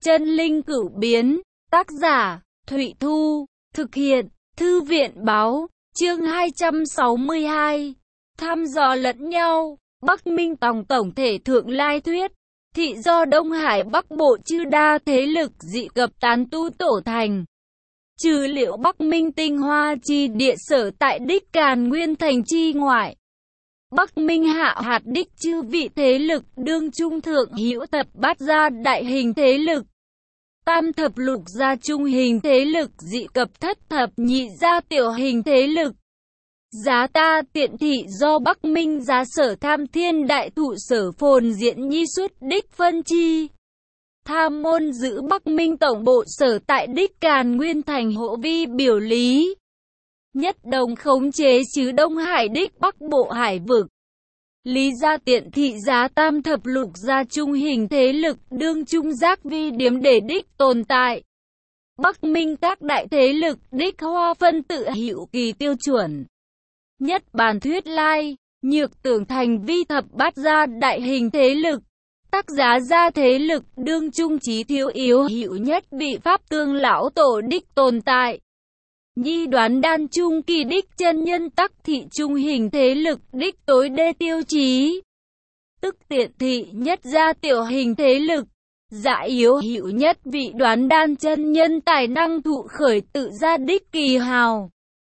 Chân linh cửu biến, tác giả, Thụy Thu, thực hiện, Thư viện báo, chương 262, thăm dò lẫn nhau, Bắc Minh Tòng tổng thể thượng lai thuyết, thị do Đông Hải Bắc Bộ chư đa thế lực dị cập tán tu tổ thành. Trừ liệu Bắc Minh tinh hoa chi địa sở tại đích Càn Nguyên thành chi ngoại. Bắc Minh hạ hạt đích chư vị thế lực đương trung thượng hữu thập bát gia đại hình thế lực. Tam thập lục gia trung hình thế lực dị cập thất thập nhị gia tiểu hình thế lực. Giá ta tiện thị do Bắc Minh giá sở tham thiên đại thụ sở phồn diễn nhi xuất đích phân chi. Tham môn giữ Bắc Minh tổng bộ sở tại đích Càn Nguyên thành hộ vi biểu lý. Nhất đồng khống chế chứ Đông Hải đích Bắc Bộ hải vực. Lý gia tiện thị giá tam thập lục gia trung hình thế lực đương trung giác vi điếm để đích tồn tại. Bắc Minh các đại thế lực đích hoa phân tự hữu kỳ tiêu chuẩn. Nhất bàn thuyết lai, nhược tưởng thành vi thập bát gia đại hình thế lực. Tác giá gia thế lực đương trung trí thiếu yếu hữu nhất bị pháp tương lão tổ đích tồn tại. Nhi đoán đan trung kỳ đích chân nhân tắc thị trung hình thế lực đích tối đê tiêu chí. Tức tiện thị nhất gia tiểu hình thế lực. Dạ yếu hữu nhất vị đoán đan chân nhân tài năng thụ khởi tự gia đích kỳ hào.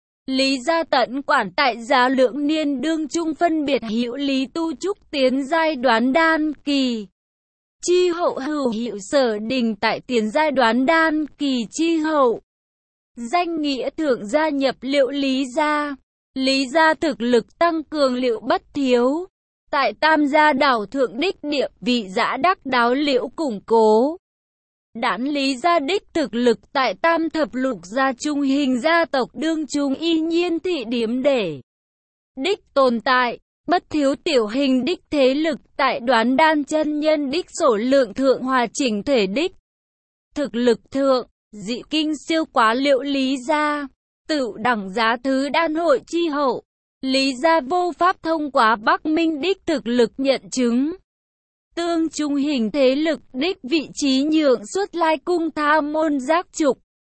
Lý gia tận quản tại giá lượng niên đương trung phân biệt hữu lý tu trúc tiến giai đoán đan kỳ. Chi hậu hữu hữu sở đình tại tiền giai đoán đan kỳ chi hậu. Danh nghĩa thượng gia nhập liệu Lý gia. Lý gia thực lực tăng cường liệu bất thiếu. Tại tam gia đảo thượng đích địa vị giã đắc đáo liệu củng cố. Đản Lý gia đích thực lực tại tam thập lục gia trung hình gia tộc đương trung y nhiên thị điểm để đích tồn tại. Bất thiếu tiểu hình đích thế lực tại đoán đan chân nhân đích sổ lượng thượng hòa chỉnh thể đích. Thực lực thượng, dị kinh siêu quá liệu Lý gia. Tự đẳng giá thứ đan hội chi hậu. Lý gia vô pháp thông qua Bắc Minh đích thực lực nhận chứng. Tương trung hình thế lực đích vị trí nhượng xuất lai cung tha môn giác trục.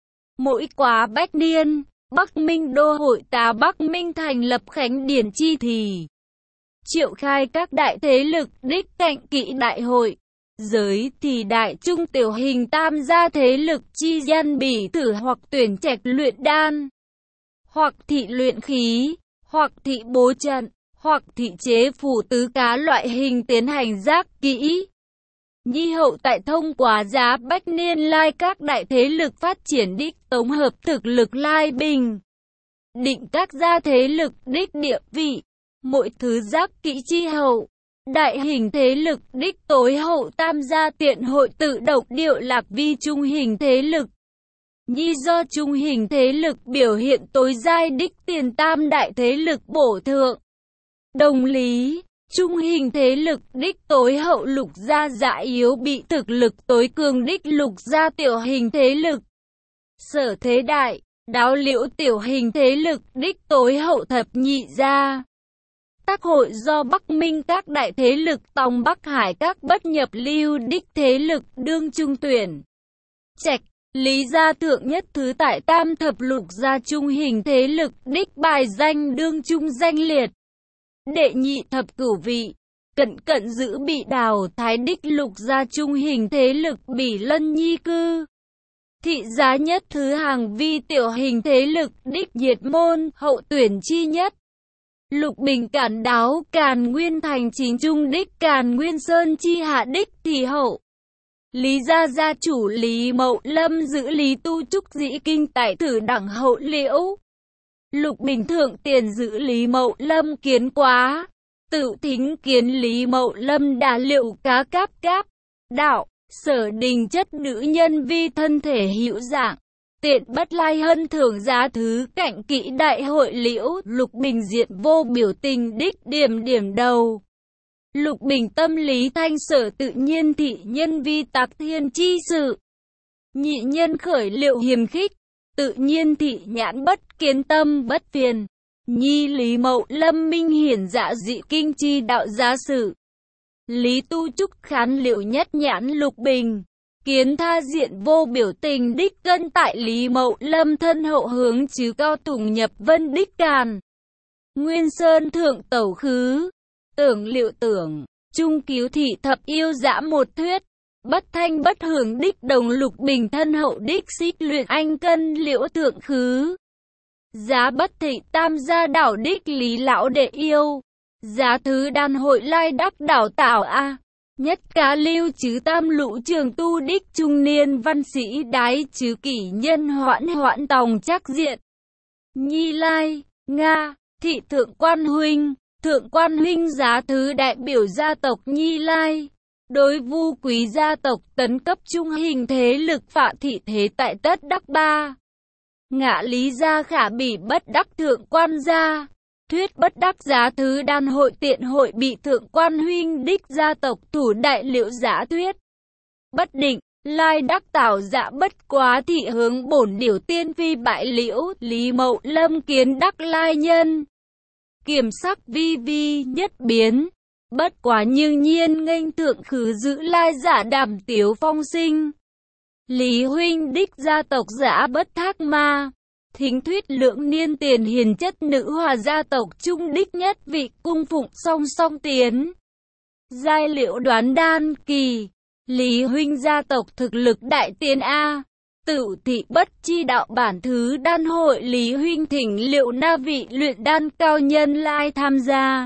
Mỗi quá bách niên, Bắc Minh đô hội tá Bắc Minh thành lập khánh điển chi thì. Triệu khai các đại thế lực đích cạnh kỵ đại hội. Giới thì đại trung tiểu hình tam gia thế lực chi dân bỉ thử hoặc tuyển trạch luyện đan. Hoặc thị luyện khí, hoặc thị bố trận, hoặc thị chế phủ tứ cá loại hình tiến hành giác kỹ. Nhi hậu tại thông qua giá bách niên lai các đại thế lực phát triển đích tổng hợp thực lực lai bình. Định các gia thế lực đích địa vị, mỗi thứ giác kỹ chi hậu. Đại hình thế lực đích tối hậu tam gia tiện hội tự động điệu lạc vi trung hình thế lực. Nhi do trung hình thế lực biểu hiện tối giai đích tiền tam đại thế lực bổ thượng. Đồng lý, trung hình thế lực đích tối hậu lục gia dạ yếu bị thực lực tối cường đích lục gia tiểu hình thế lực. Sở thế đại, đáo liễu tiểu hình thế lực đích tối hậu thập nhị gia. Tác hội do Bắc Minh các đại thế lực tòng Bắc Hải các bất nhập lưu đích thế lực đương trung tuyển. Trạch, Lý gia thượng nhất thứ tại tam thập lục gia trung hình thế lực đích bài danh đương trung danh liệt. Đệ nhị thập cửu vị, cận cận giữ bị đào thái đích lục gia trung hình thế lực bỉ lân nhi cư. Thị giá nhất thứ hàng vi tiểu hình thế lực đích diệt môn hậu tuyển chi nhất. Lục bình cản đáo Càn Nguyên thành chính trung đích Càn Nguyên Sơn chi hạ đích thì hậu. Lý gia gia chủ Lý Mậu Lâm giữ Lý tu trúc dĩ kinh tại thử đẳng hậu liễu. Lục bình thượng tiền giữ Lý Mậu Lâm kiến quá. Tự thính kiến Lý Mậu Lâm đà liệu cá cáp cáp. Đạo, sở đình chất nữ nhân vi thân thể hữu dạng. Tiện bất lai hân thưởng giá thứ cạnh kỹ đại hội liễu. Lục bình diện vô biểu tình đích điểm đầu. Lục bình tâm lý thanh sở tự nhiên thị nhân vi tạc thiên chi sự. Nhị nhân khởi liệu hiềm khích. Tự nhiên thị nhãn bất kiến tâm bất phiền. Nhi Lý Mậu Lâm minh hiển dạ dị kinh chi đạo giá sự. Lý tu trúc khán liệu nhất nhãn lục bình. Kiến tha diện vô biểu tình đích cân tại Lý Mậu Lâm thân hậu hướng chứ cao tùng nhập vân đích càn. Nguyên Sơn thượng tẩu khứ, tưởng liệu tưởng, trung cứu thị thập yêu dã một thuyết. Bất thanh bất hưởng đích đồng lục bình thân hậu đích xích luyện anh cân liễu thượng khứ. Giá bất thị tam gia đảo đích lý lão đệ yêu. Giá thứ đan hội lai đắc đảo tảo a. Nhất cá lưu chứ tam lũ trường tu đích trung niên văn sĩ đái chứ kỷ nhân hoãn hoãn tòng chắc diện. Nhi lai, Nga, thị thượng quan huynh giá thứ đại biểu gia tộc Nhi lai. Đối vu quý gia tộc tấn cấp trung hình thế lực phạ thị thế tại tất đắc ba. Ngã lý gia khả bỉ bất đắc thượng quan gia. Thuyết bất đắc giá thứ đan hội tiện hội bị thượng quan huynh đích gia tộc thủ đại liễu giá thuyết. Bất định, lai đắc tảo dạ bất quá thị hướng bổn điểu tiên phi bại liễu, Lý Mậu Lâm kiến đắc lai nhân. Kiểm sắc vi vi nhất biến, bất quá như nhiên nghênh thượng khứ giữ lai giả đàm tiếu phong sinh. Lý huynh đích gia tộc giả bất thác ma. Thính thuyết lượng niên tiền hiền chất nữ hòa gia tộc trung đích nhất vị cung phụng song song tiến. Giai liệu đoán đan kỳ. Lý huynh gia tộc thực lực đại tiên A. Tự thị bất chi đạo bản thứ đan hội Lý huynh thỉnh liệu na vị luyện đan cao nhân lai tham gia.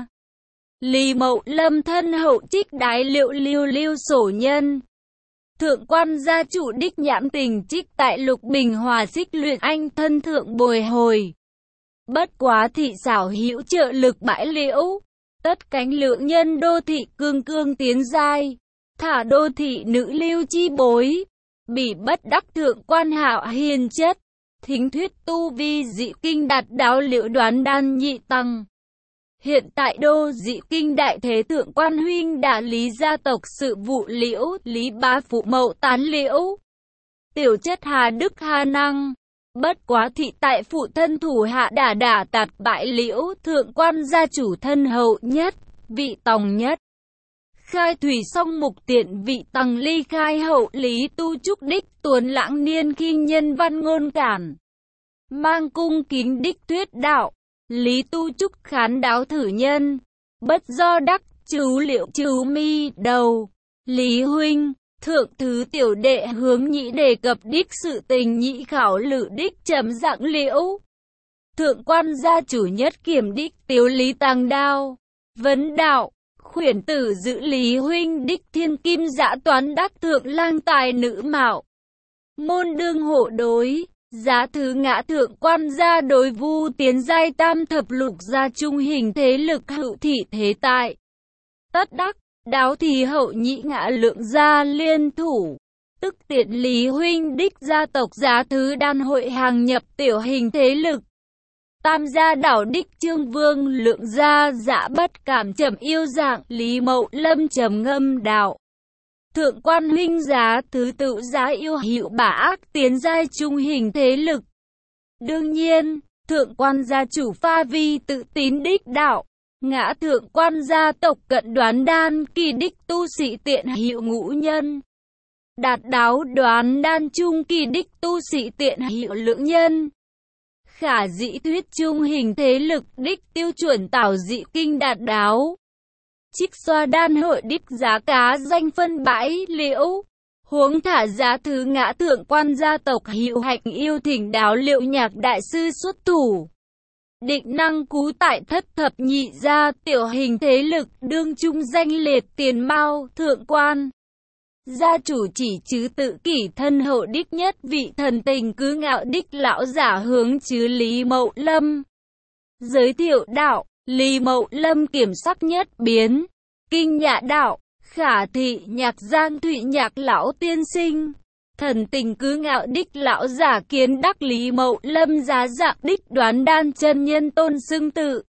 Lý Mậu Lâm thân hậu trích đái liệu lưu sổ nhân. Thượng quan gia chủ đích nhãn tình trích tại Lục Bình Hòa xích luyện anh thân thượng bồi hồi. Bất quá thị xảo hữu trợ lực bãi liễu. Tất cánh lượng nhân đô thị cương tiến giai. Thả đô thị nữ lưu chi bối. Bỉ bất đắc thượng quan hạo hiền chất. Thính thuyết tu vi dị kinh đạt đáo liễu đoán đan nhị tăng. Hiện tại đô dị kinh đại thế thượng quan huynh đã lý gia tộc sự vụ liễu, Lý bá phụ mậu tán liễu. Tiểu chất hà đức hà năng. Bất quá thị tại phụ thân thủ hạ đả tạt bại liễu, thượng quan gia chủ thân hậu nhất, vị tòng nhất. Khai thủy song mục tiện vị tầng ly khai hậu Lý tu trúc đích tuấn lãng niên khinh nhân văn ngôn cản. Mang cung kính đích thuyết đạo. Lý tu trúc khán đáo thử nhân. Bất do đắc chú liệu chú mi đầu. Lý huynh, thượng thứ tiểu đệ hướng nhĩ đề cập đích sự tình nhị khảo lự đích trầm dạng liễu. Thượng quan gia chủ nhất kiểm đích tiếu lý tăng đao. Vấn đạo, khuyển tử giữ Lý huynh đích thiên kim dã toán đắc thượng lang tài nữ mạo. Môn đương hộ đối. Giá thứ ngã thượng quan gia đối vu tiến giai tam thập lục gia trung hình thế lực hữu thị thế tại. Tất đắc, đáo thì hậu nhị ngã lượng gia liên thủ. Tức tiện Lý huynh đích gia tộc giá thứ đan hội hàng nhập tiểu hình thế lực. Tam gia đảo đích trương vương lượng gia dã bất cảm trầm yêu dạng Lý Mậu Lâm trầm ngâm đạo. Thượng quan huynh giá thứ tự giá yêu hiệu bả ác tiến giai trung hình thế lực. Đương nhiên, thượng quan gia chủ pha vi tự tín đích đạo. Ngã thượng quan gia tộc cận đoán đan kỳ đích tu sĩ tiện hiệu ngũ nhân. Đạt đáo đoán đan trung kỳ đích tu sĩ tiện hiệu lưỡng nhân. Khả dĩ thuyết trung hình thế lực đích tiêu chuẩn tảo dị kinh đạt đáo. Trích xoa đan hội đích giá cá danh phân bãi liễu. Huống thả giá thứ ngã thượng quan gia tộc hiệu hạnh yêu thỉnh đáo liệu nhạc đại sư xuất thủ. Định năng cú tại thất thập nhị gia tiểu hình thế lực đương trung danh liệt tiền mao thượng quan. Gia chủ chỉ chứ tự kỷ thân hậu đích nhất vị thần tình cứ ngạo đích lão giả hướng chứ Lý Mậu Lâm. Giới thiệu đạo. Lý Mậu Lâm kiểm sắc nhất biến. Kinh nhạ đạo. Khả thị nhạc giang thụy nhạc lão tiên sinh. Thần tình cứ ngạo đích lão giả kiến đắc Lý Mậu Lâm giá dạng đích đoán đan chân nhân tôn xưng tự.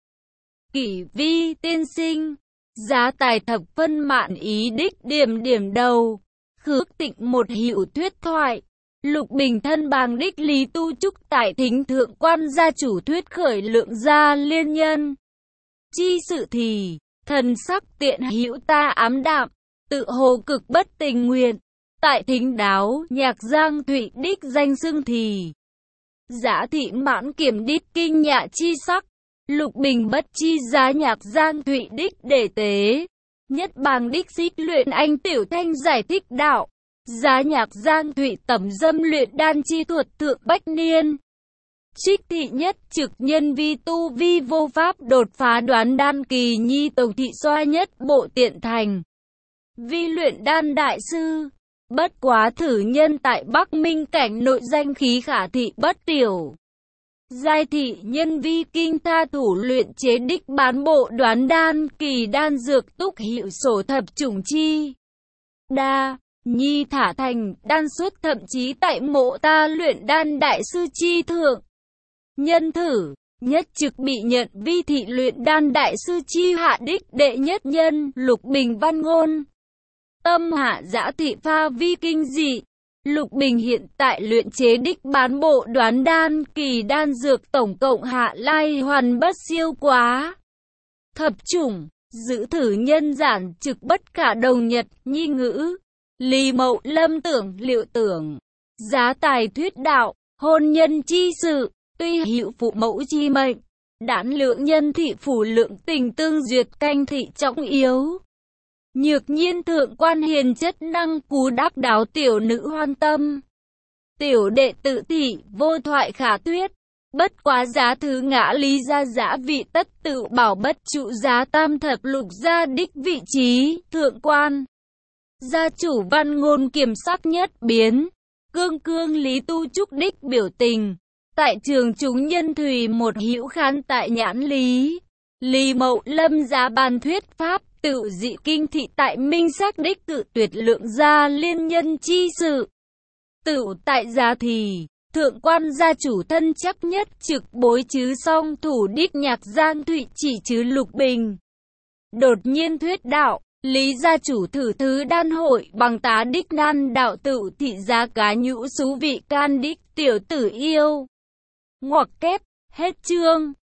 Kỷ vi tiên sinh. Giá tài thập phân mạn ý đích điểm đầu. Khước tịnh một hiệu thuyết thoại. Lục bình thân bàng đích Lý tu trúc tại thính thượng quan gia chủ thuyết khởi lượng gia liên nhân. Chi sự thì, thần sắc tiện hữu ta ám đạm, tự hồ cực bất tình nguyện. Tại thính đáo, nhạc Giang Thụy đích danh xưng thì. Giá thị mãn kiểm đích kinh nhạ chi sắc. Lục bình bất chi giá nhạc Giang Thụy đích để tế. Nhất bang đích xích luyện anh tiểu thanh giải thích đạo. Giá nhạc Giang Thụy tẩm dâm luyện đan chi thuật thượng bách niên. Trích thị nhất trực nhân vi tu vi vô pháp đột phá đoán đan kỳ nhi tàu thị xoa nhất bộ tiện thành. Vi luyện đan đại sư. Bất quá thử nhân tại Bắc Minh cảnh nội danh khí khả thị bất tiểu. Giai thị nhân vi kinh tha thủ luyện chế đích bán bộ đoán đan kỳ đan dược túc hiệu sổ thập chủng chi. Đa, nhi thả thành đan xuất thậm chí tại mộ ta luyện đan đại sư chi thượng. Nhân thử, nhất trực bị nhận vi thị luyện đan đại sư chi hạ đích đệ nhất nhân Lục Bình văn ngôn. Tâm hạ giã thị pha vi kinh dị. Lục Bình hiện tại luyện chế đích bán bộ đoán đan kỳ đan dược tổng cộng hạ lai hoàn bất siêu quá. Thập chủng, giữ thử nhân giản trực bất khả đồng nhật nhi ngữ. Lý mậu lâm tưởng liệu tưởng. Giá tài thuyết đạo, hôn nhân chi sự, tuy hữu phụ mẫu chi mệnh. Đản lượng nhân thị phủ lượng tình tương duyệt canh thị trọng yếu. Nhược nhiên thượng quan hiền chất năng cú đáp đáo tiểu nữ hoan tâm. Tiểu đệ tự thị vô thoại khả thuyết. Bất quá giá thứ ngã lý gia giã vị tất tự bảo bất trụ giá tam thập lục gia đích vị trí thượng quan. Gia chủ văn ngôn kiểm sắc nhất biến. Cương cương lý tu trúc đích biểu tình. Tại trường chúng nhân thùy một hữu khán tại nhãn lý. Lý mậu lâm giá bàn thuyết pháp. Tự dị kinh thị tại minh xác đích cự tuyệt lượng gia liên nhân chi sự. Tự tại gia thì, thượng quan gia chủ thân chắc nhất trực bối chứ song thủ đích nhạc Giang Thụy chỉ chứ Lục Bình. Đột nhiên thuyết đạo, lý gia chủ thử thứ đan hội bằng tá đích đan đạo tự thị giá cá nhũ xú vị can đích tiểu tử yêu. Ngoặc kép, hết chương.